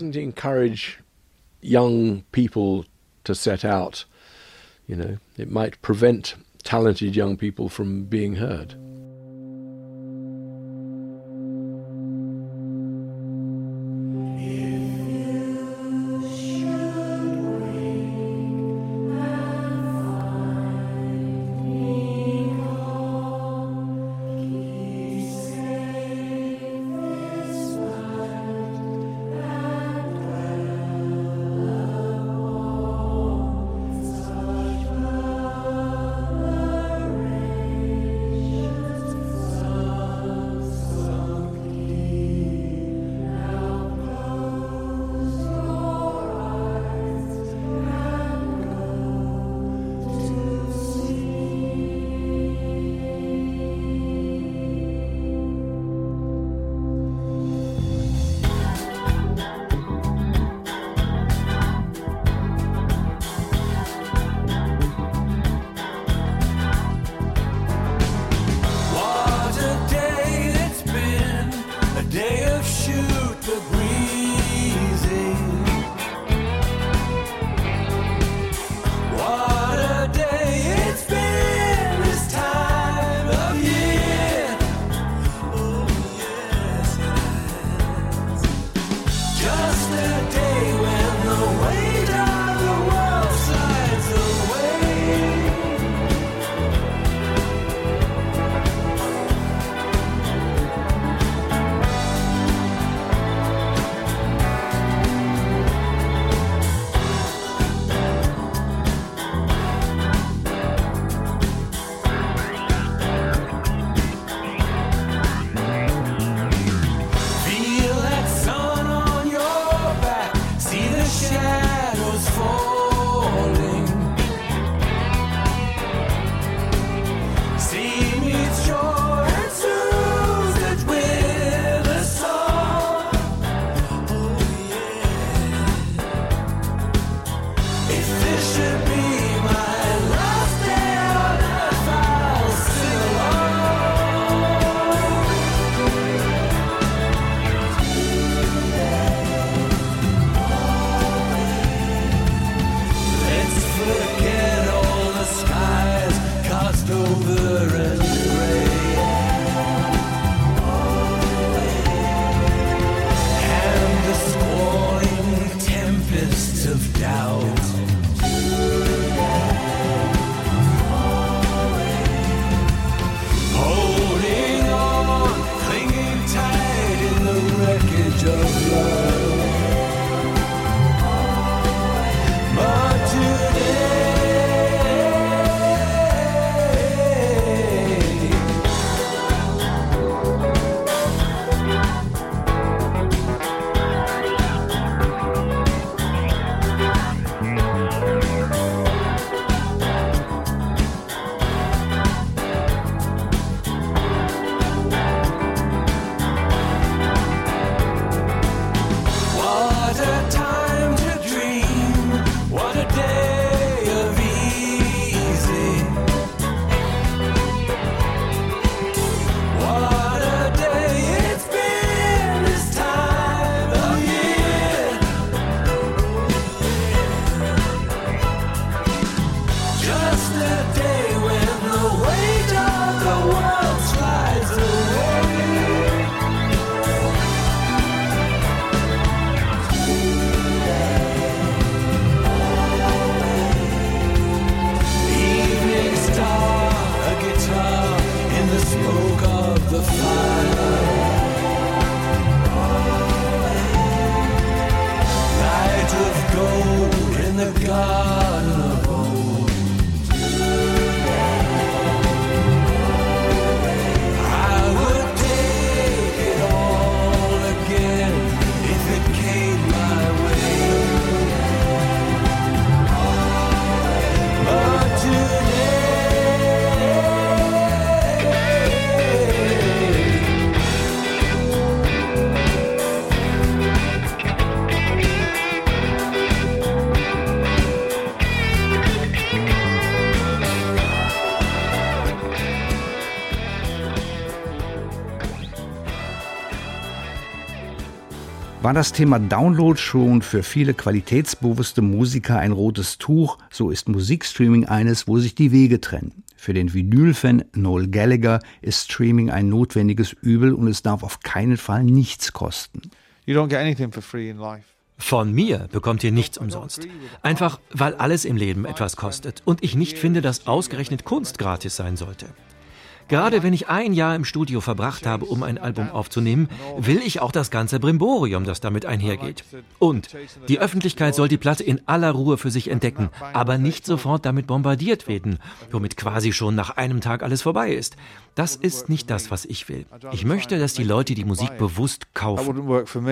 Young people to set out, it might prevent talented young people from being heard. War das Thema Download schon für viele qualitätsbewusste Musiker ein rotes Tuch, so ist Musikstreaming eines, wo sich die Wege trennen. Für den Vinyl-Fan Noel Gallagher ist Streaming ein notwendiges Übel und es darf auf keinen Fall nichts kosten. You don't get anything for free in life. Von mir bekommt ihr nichts umsonst. Einfach, weil alles im Leben etwas kostet und ich nicht finde, dass ausgerechnet Kunst gratis sein sollte. Gerade wenn ich ein Jahr im Studio verbracht habe, um ein Album aufzunehmen, will ich auch das ganze Brimborium, das damit einhergeht. Und die Öffentlichkeit soll die Platte in aller Ruhe für sich entdecken, aber nicht sofort damit bombardiert werden, womit quasi schon nach einem Tag alles vorbei ist. Das ist nicht das, was ich will. Ich möchte, dass die Leute die Musik bewusst kaufen.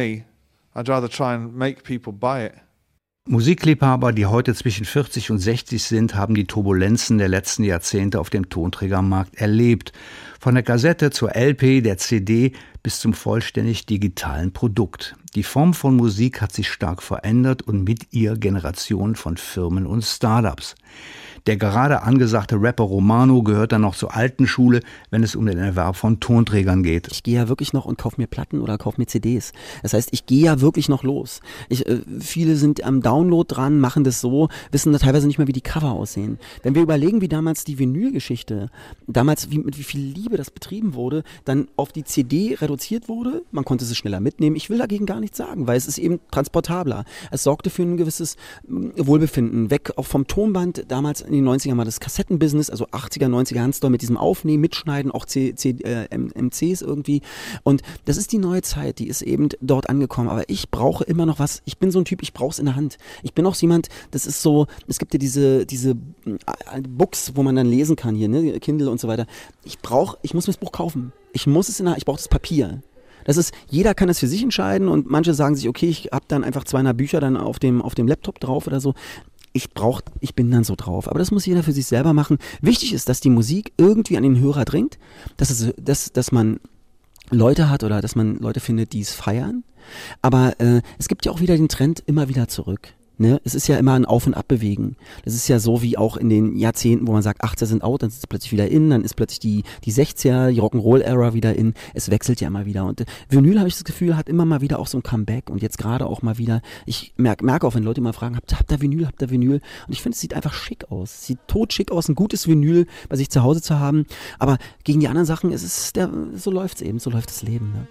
I'd rather try and make people buy it. Musikliebhaber, die heute zwischen 40 und 60 sind, haben die Turbulenzen der letzten Jahrzehnte auf dem Tonträgermarkt erlebt. Von der Kassette zur LP, der CD bis zum vollständig digitalen Produkt. Die Form von Musik hat sich stark verändert und mit ihr Generationen von Firmen und Startups. Der gerade angesagte Rapper Romano gehört dann noch zur alten Schule, wenn es um den Erwerb von Tonträgern geht. Ich gehe ja wirklich noch und kaufe mir Platten oder kaufe mir CDs. Das heißt, ich gehe ja wirklich noch los. Viele sind am Download dran, machen das so, wissen da teilweise nicht mehr, wie die Cover aussehen. Wenn wir überlegen, wie damals die Vinylgeschichte, damals mit wie viel Liebe das betrieben wurde, dann auf die CD reduziert wurde, man konnte sie schneller mitnehmen. Ich will dagegen gar nichts sagen, weil es ist eben transportabler. Es sorgte für ein gewisses Wohlbefinden, weg auch vom Tonband, damals in den 90er mal das Kassettenbusiness, also 80er, 90er Handstore mit diesem Aufnehmen, Mitschneiden, auch MCs irgendwie. Und das ist die neue Zeit, die ist eben dort angekommen. Aber ich brauche immer noch was. Ich bin so ein Typ, ich brauche es in der Hand. Ich bin auch jemand, das ist so, es gibt ja diese Books, wo man dann lesen kann hier, ne, Kindle und so weiter. Ich muss mir das Buch kaufen. Ich brauche das Papier. Das ist, jeder kann das für sich entscheiden und manche sagen sich, okay, ich habe dann einfach 200 Bücher dann auf dem Laptop drauf oder so. Ich bin dann so drauf. Aber das muss jeder für sich selber machen. Wichtig ist, dass die Musik irgendwie an den Hörer dringt, dass man Leute hat oder dass man Leute findet, die es feiern. Aber es gibt ja auch wieder den Trend immer wieder zurück. Ne? Es ist ja immer ein Auf- und Abbewegen. Das ist ja so wie auch in den Jahrzehnten, wo man sagt, 80er sind out, dann ist es plötzlich wieder in, dann ist plötzlich die 60er, die Rock'n'Roll-Ära wieder in. Es wechselt ja immer wieder. Und Vinyl, habe ich das Gefühl, hat immer mal wieder auch so ein Comeback. Und jetzt gerade auch mal wieder, ich merke auch, wenn Leute mal fragen, habt ihr Vinyl? Und ich finde, es sieht einfach schick aus. Es sieht totschick aus, ein gutes Vinyl bei sich zu Hause zu haben. Aber gegen die anderen Sachen, so läuft's eben, so läuft das Leben. Ne?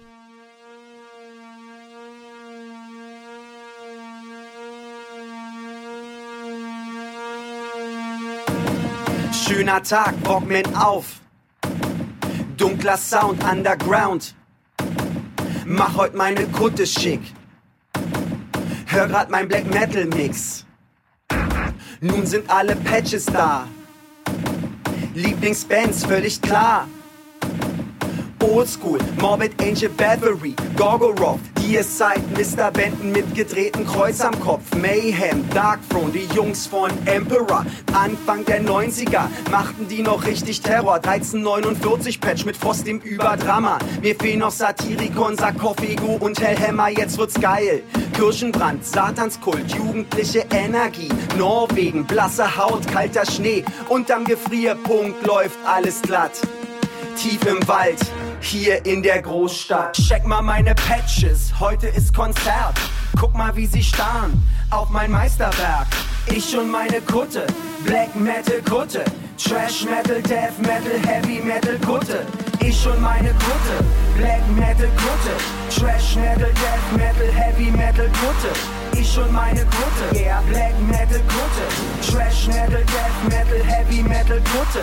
Schöner Tag, Walkman auf. Dunkler Sound, Underground. Mach heut meine Kutte schick. Hör grad mein Black Metal Mix. Nun sind alle Patches da. Lieblingsbands völlig klar. Oldschool, Morbid Angel Bathory, Gorgoroth, die ihr seid, Mr. Benton mit gedrehtem Kreuz am Kopf, Mayhem, Darkthrone, die Jungs von Emperor, Anfang der 90er machten die noch richtig Terror, 1349 Patch mit Frost im Überdrama, mir fehlen noch Satyricon, Sarkophago und Hellhammer, jetzt wird's geil, Kirchenbrand, Satanskult, jugendliche Energie, Norwegen, blasse Haut, kalter Schnee, unterm Gefrierpunkt läuft alles glatt, tief im Wald, hier in der Großstadt. Check mal meine Patches, heute ist Konzert. Guck mal, wie sie starren auf mein Meisterwerk. Ich und meine Kutte, Black Metal Kutte, Trash Metal, Death Metal, Heavy Metal Kutte. Ich und meine Kutte, Black Metal Kutte, Trash Metal, Death Metal, Heavy Metal Kutte. Ich und meine Kutte, yeah, Black Metal Kutte, Trash Metal, Death Metal, Heavy Metal Kutte.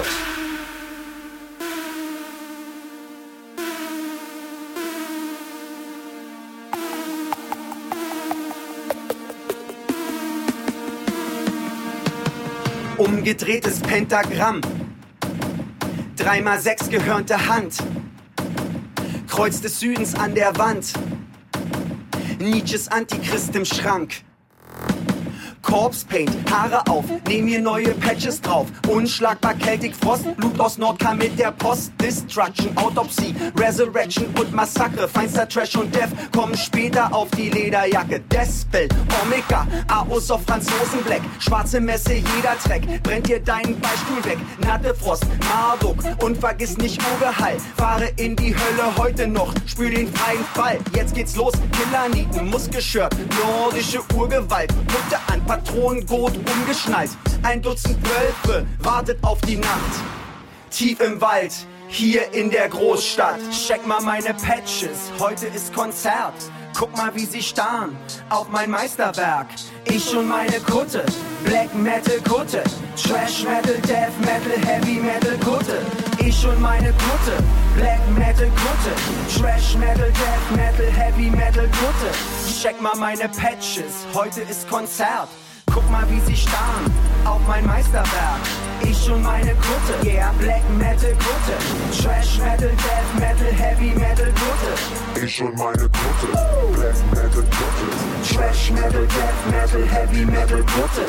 Umgedrehtes Pentagramm, 3x6 gehörnte Hand, Kreuz des Südens an der Wand, Nietzsches Antichrist im Schrank, Corpse Paint, Haare auf, nehm mir neue Patches drauf. Unschlagbar, Celtic Frost, Blut aus Nord kam mit der Post. Destruction, Autopsie, Resurrection und Massacre. Feinster Trash und Death kommen später auf die Lederjacke. Despel, Omega, Aos auf Franzosen-Black. Schwarze Messe, jeder Track, brennt dir deinen Beistuhl weg. Natte Frost, Marduk und vergiss nicht Urgehalt. Fahre in die Hölle heute noch, spür den freien Fall. Jetzt geht's los, Killernieten, Muskelschirr, nordische Urgewalt. Kutte an, Patronengurt umgeschnallt. 1 Dutzend Wölfe wartet auf die Nacht. Tief im Wald, hier in der Großstadt. Check mal meine Patches, heute ist Konzert. Guck mal, wie sie starren auf mein Meisterwerk. Ich und meine Kutte, Black Metal Kutte, Trash Metal, Death Metal, Heavy Metal Kutte. Ich und meine Kutte, Black Metal Kutte, Trash Metal, Death Metal, Heavy Metal Kutte. Check mal meine Patches, heute ist Konzert. Guck mal, wie sie starren auf mein Meisterwerk. Ich und meine Kutte, yeah, Black Metal Kutte, Trash Metal, Death Metal, Heavy Metal Kutte. Ich und meine Kutte, Black Metal Kutte, Trash Metal, Death Metal, Heavy Metal Kutte.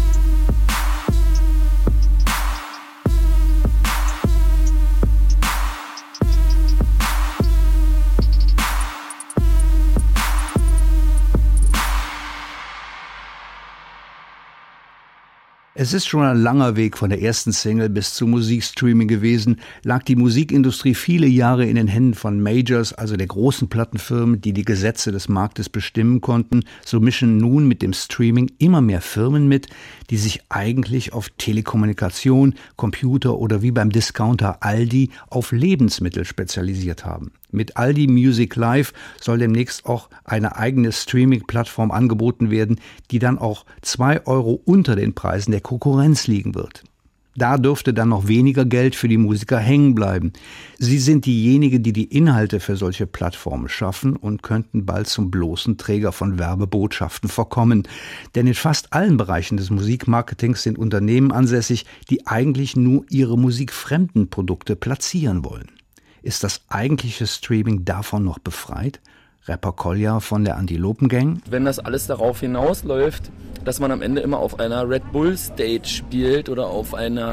Es ist schon ein langer Weg von der ersten Single bis zum Musikstreaming gewesen, lag die Musikindustrie viele Jahre in den Händen von Majors, also der großen Plattenfirmen, die die Gesetze des Marktes bestimmen konnten. So mischen nun mit dem Streaming immer mehr Firmen mit, die sich eigentlich auf Telekommunikation, Computer oder wie beim Discounter Aldi auf Lebensmittel spezialisiert haben. Mit Aldi Music Live soll demnächst auch eine eigene Streaming-Plattform angeboten werden, die dann auch 2 € unter den Preisen der Konkurrenz liegen wird. Da dürfte dann noch weniger Geld für die Musiker hängen bleiben. Sie sind diejenigen, die die Inhalte für solche Plattformen schaffen und könnten bald zum bloßen Träger von Werbebotschaften verkommen. Denn in fast allen Bereichen des Musikmarketings sind Unternehmen ansässig, die eigentlich nur ihre musikfremden Produkte platzieren wollen. Ist das eigentliche Streaming davon noch befreit? Rapper Kolja von der Antilopen Gang. Wenn das alles darauf hinausläuft, dass man am Ende immer auf einer Red Bull Stage spielt oder auf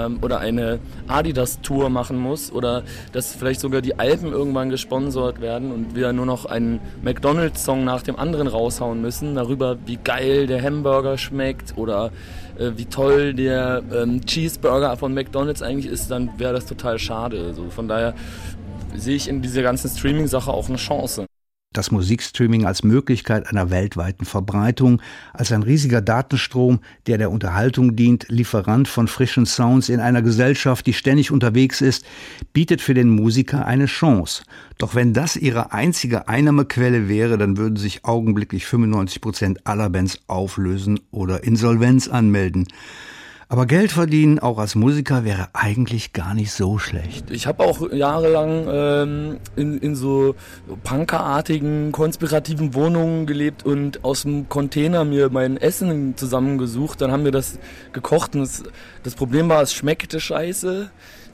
eine Adidas Tour machen muss oder dass vielleicht sogar die Alpen irgendwann gesponsert werden und wir nur noch einen McDonald's Song nach dem anderen raushauen müssen, darüber wie geil der Hamburger schmeckt oder wie toll der Cheeseburger von McDonald's eigentlich ist, dann wäre das total schade. Also von daher sehe ich in dieser ganzen Streaming-Sache auch eine Chance. Das Musikstreaming als Möglichkeit einer weltweiten Verbreitung, als ein riesiger Datenstrom, der Unterhaltung dient, Lieferant von frischen Sounds in einer Gesellschaft, die ständig unterwegs ist, bietet für den Musiker eine Chance. Doch wenn das ihre einzige Einnahmequelle wäre, dann würden sich augenblicklich 95% aller Bands auflösen oder Insolvenz anmelden. Aber Geld verdienen, auch als Musiker, wäre eigentlich gar nicht so schlecht. Ich habe auch jahrelang in so punkerartigen, konspirativen Wohnungen gelebt und aus dem Container mir mein Essen zusammengesucht. Dann haben wir das gekocht und das Problem war, es schmeckte scheiße.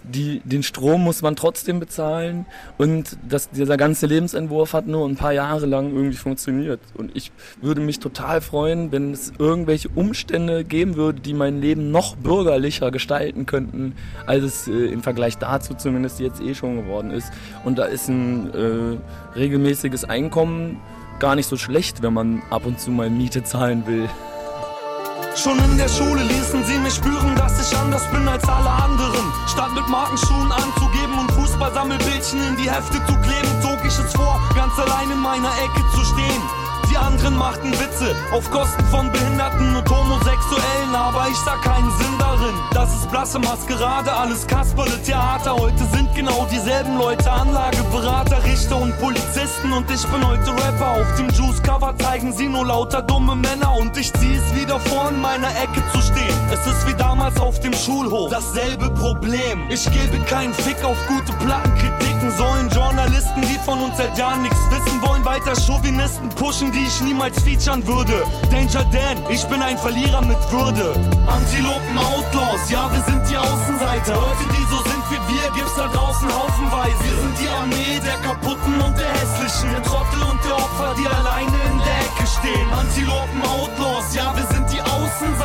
Den Strom muss man trotzdem bezahlen und dieser ganze Lebensentwurf hat nur ein paar Jahre lang irgendwie funktioniert. Und ich würde mich total freuen, wenn es irgendwelche Umstände geben würde, die mein Leben noch bürgerlicher gestalten könnten, als es im Vergleich dazu zumindest jetzt schon geworden ist. Und da ist ein regelmäßiges Einkommen gar nicht so schlecht, wenn man ab und zu mal Miete zahlen will. Schon in der Schule ließen sie mich spüren, dass ich anders bin als alle anderen. Statt mit Markenschuhen anzugeben und Fußballsammelbildchen in die Hefte zu kleben, zog ich es vor, ganz allein in meiner Ecke zu stehen. Die anderen machten Witze auf Kosten von Behinderten und Homosexuellen, aber ich sah keinen Sinn darin. Das ist blasse Maskerade, alles Kasperle-Theater. Heute sind genau dieselben Leute Anlageberater, Richter und Polizisten und ich bin heute Rapper. Auf dem Juice-Cover zeigen sie nur lauter dumme Männer und ich zieh es wieder vor, in meiner Ecke zu stehen. Es ist wie damals auf dem Schulhof, dasselbe Problem. Ich gebe keinen Fick auf gute Plattenkritiken, sollen Journalisten, die von uns seit Jahren nichts wissen wollen, weiter Chauvinisten pushen, die ich niemals featuren würde. Danger Dan, ich bin ein Verlierer mit Würde. Antilopen Outlaws, ja wir sind die Außenseiter. Leute, die so sind wie wir, gibt's da draußen haufenweise. Wir sind die Armee der Kaputten und der Hässlichen, der Trottel und der Opfer, die alleine in der Ecke stehen. Antilopen Outlaws, ja wir sind die Außenseiter.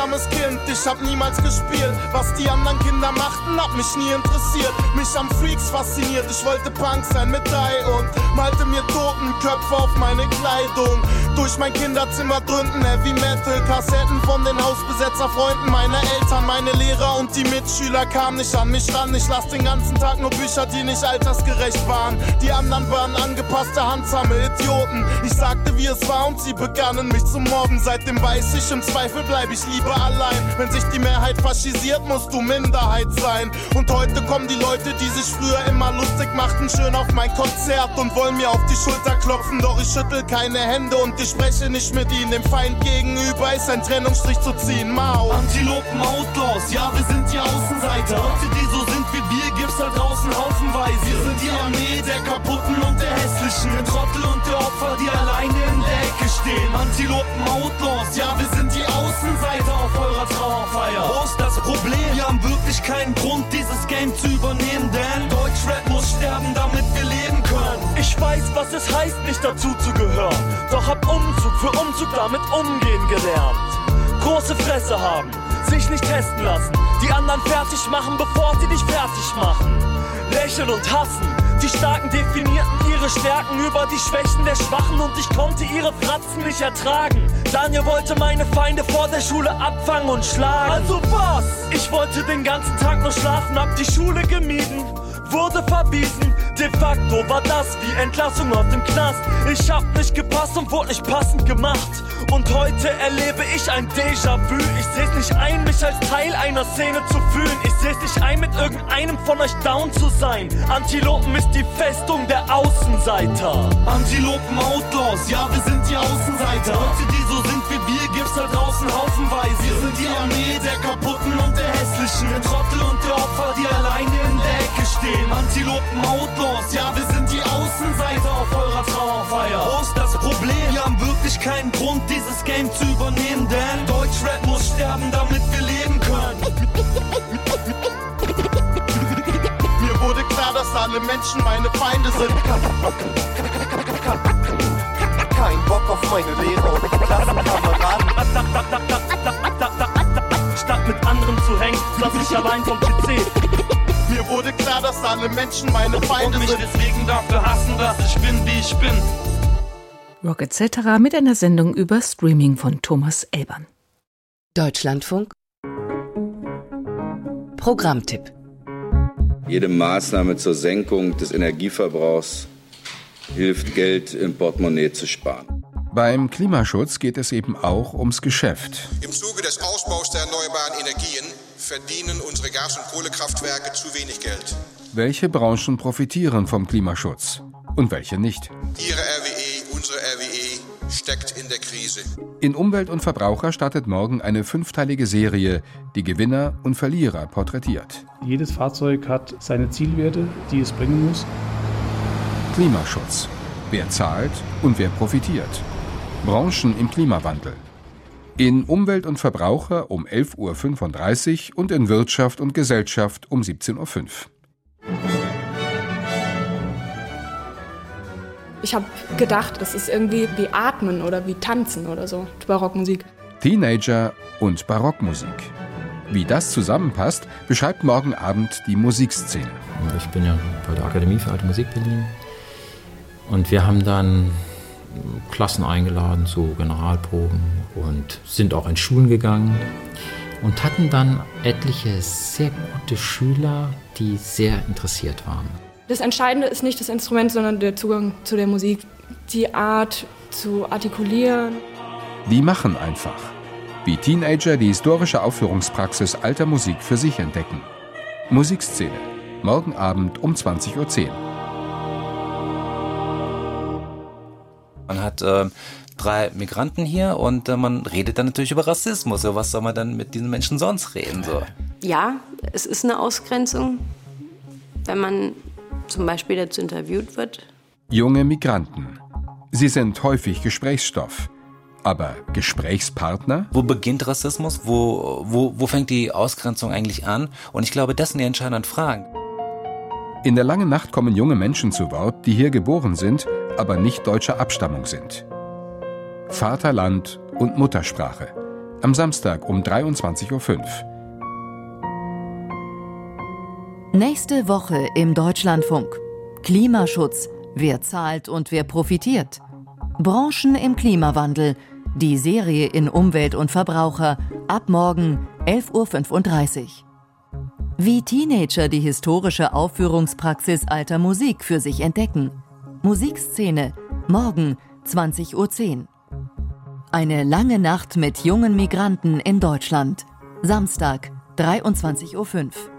einsames Kind, ich hab niemals gespielt. Was die anderen Kinder machten, hat mich nie interessiert. Mich haben Freaks fasziniert, ich wollte Punk sein mit Dai und malte mir Totenköpfe auf meine Kleidung. Durch mein Kinderzimmer dröhnten Heavy Metal Kassetten von den Hausbesetzerfreunden meiner Eltern. Meine Lehrer und die Mitschüler kamen nicht an mich ran. Ich las den ganzen Tag nur Bücher, die nicht altersgerecht waren. Die anderen waren angepasste, handsame Idioten. Ich sagte, wie es war und sie begannen mich zu mobben. Seitdem weiß ich, im Zweifel bleib ich lieber allein. Wenn sich die Mehrheit faschisiert, musst du Minderheit sein. Und heute kommen die Leute, die sich früher immer lustig machten, schön auf mein Konzert und wollen mir auf die Schulter klopfen. Doch ich schüttel keine Hände und ich spreche nicht mit ihnen. Dem Feind gegenüber ist ein Trennungsstrich zu ziehen. Mao. Antilopen Outlaws, ja wir sind die Außenseiter. Leute, die so sind wie wir, gibt's da draußen haufenweise. Wir sind die Armee der Kaputten und der Hässlichen, der Trottel und der Opfer, die alleine in der Ecke stehen. Antilopen Outlaws, ja wir sind die Außenseiter auf eurer Trauerfeier. Wo ist das Problem? Wir haben wirklich keinen Grund, dieses Game zu übernehmen, denn Deutschrap muss sterben, damit wir leben können. Ich weiß, was es heißt, nicht dazu zu gehören, doch hab Umzug für Umzug damit umgehen gelernt. Große Fresse haben, sich nicht testen lassen, die anderen fertig machen, bevor sie dich fertig machen. Lächeln und hassen, die Starken definierten ihre Stärken über die Schwächen der Schwachen und ich konnte ihre Fratzen nicht ertragen. Daniel wollte meine Feinde vor der Schule abfangen und schlagen. Also was? Ich wollte den ganzen Tag nur schlafen, hab die Schule gemieden, wurde verwiesen. De facto war das wie Entlassung aus dem Knast. Ich hab nicht gepasst und wurde nicht passend gemacht. Und heute erlebe ich ein Déjà-vu. Ich seh's nicht ein, mich als Teil einer Szene zu fühlen. Ich seh's nicht ein, mit irgendeinem von euch down zu sein. Antilopen ist die Festung der Außenseiter. Antilopen Outlaws, ja wir sind die Außenseiter. Leute, die so sind wie wir, gibt's da draußen haufenweise. Wir sind die Armee der Kaputten und der Hässlichen, der Trottel und der Opfer, die alleine in der Ecke stehen. Antilopen Outlaws, ja wir sind die Außenseiter auf eurer Trauerfeier. Wo ist das Problem? Wir haben wirklich keinen Grund, dieses Game zu übernehmen, denn Deutschrap muss sterben, damit wir leben können. Mir wurde klar, dass alle Menschen meine Feinde sind. Kein Bock auf meine Lehrer und Klassenkameraden. Statt mit anderen zu hängen, saß ich allein vom PC. Mir wurde klar, dass alle Menschen meine Feinde und sind. mich deswegen dafür hassen, dass ich bin, wie ich bin. Rock etc. mit einer Sendung über Streaming von Thomas Elbern. Deutschlandfunk Programmtipp. Jede Maßnahme zur Senkung des Energieverbrauchs hilft, Geld im Portemonnaie zu sparen. Beim Klimaschutz geht es eben auch ums Geschäft. Im Zuge des Ausbaus der erneuerbaren Energien verdienen unsere Gas- und Kohlekraftwerke zu wenig Geld. Welche Branchen profitieren vom Klimaschutz und welche nicht? Ihre RWE, unsere RWE steckt in der Krise. In Umwelt und Verbraucher startet morgen eine 5-teilige Serie, die Gewinner und Verlierer porträtiert. Jedes Fahrzeug hat seine Zielwerte, die es bringen muss. Klimaschutz. Wer zahlt und wer profitiert? Branchen im Klimawandel. In Umwelt und Verbraucher um 11.35 Uhr und in Wirtschaft und Gesellschaft um 17.05 Uhr. Ich habe gedacht, das ist irgendwie wie Atmen oder wie Tanzen oder so, Barockmusik. Teenager und Barockmusik. Wie das zusammenpasst, beschreibt morgen Abend die Musikszene. Ich bin ja bei der Akademie für Alte Musik Berlin und wir haben dann Klassen eingeladen zu Generalproben und sind auch in Schulen gegangen und hatten dann etliche sehr gute Schüler, die sehr interessiert waren. Das Entscheidende ist nicht das Instrument, sondern der Zugang zu der Musik, die Art zu artikulieren. Die machen einfach. Wie Teenager die historische Aufführungspraxis alter Musik für sich entdecken. Musikszene. Morgen Abend um 20.10 Uhr. Man hat 3 Migranten hier und man redet dann natürlich über Rassismus. So, was soll man dann mit diesen Menschen sonst reden? So? Ja, es ist eine Ausgrenzung, wenn man zum Beispiel dazu interviewt wird. Junge Migranten. Sie sind häufig Gesprächsstoff. Aber Gesprächspartner? Wo beginnt Rassismus? Wo fängt die Ausgrenzung eigentlich an? Und ich glaube, das sind die entscheidenden Fragen. In der langen Nacht kommen junge Menschen zu Wort, die hier geboren sind, aber nicht deutscher Abstammung sind. Vaterland und Muttersprache. am Samstag um 23:05 Uhr. Nächste Woche im Deutschlandfunk. Klimaschutz. Wer zahlt und wer profitiert? Branchen im Klimawandel. Die Serie in Umwelt und Verbraucher. Ab morgen 11:35 Uhr. Wie Teenager die historische Aufführungspraxis alter Musik für sich entdecken. Musikszene. Morgen 20:10 Uhr. Eine lange Nacht mit jungen Migranten in Deutschland. Samstag 23:05 Uhr.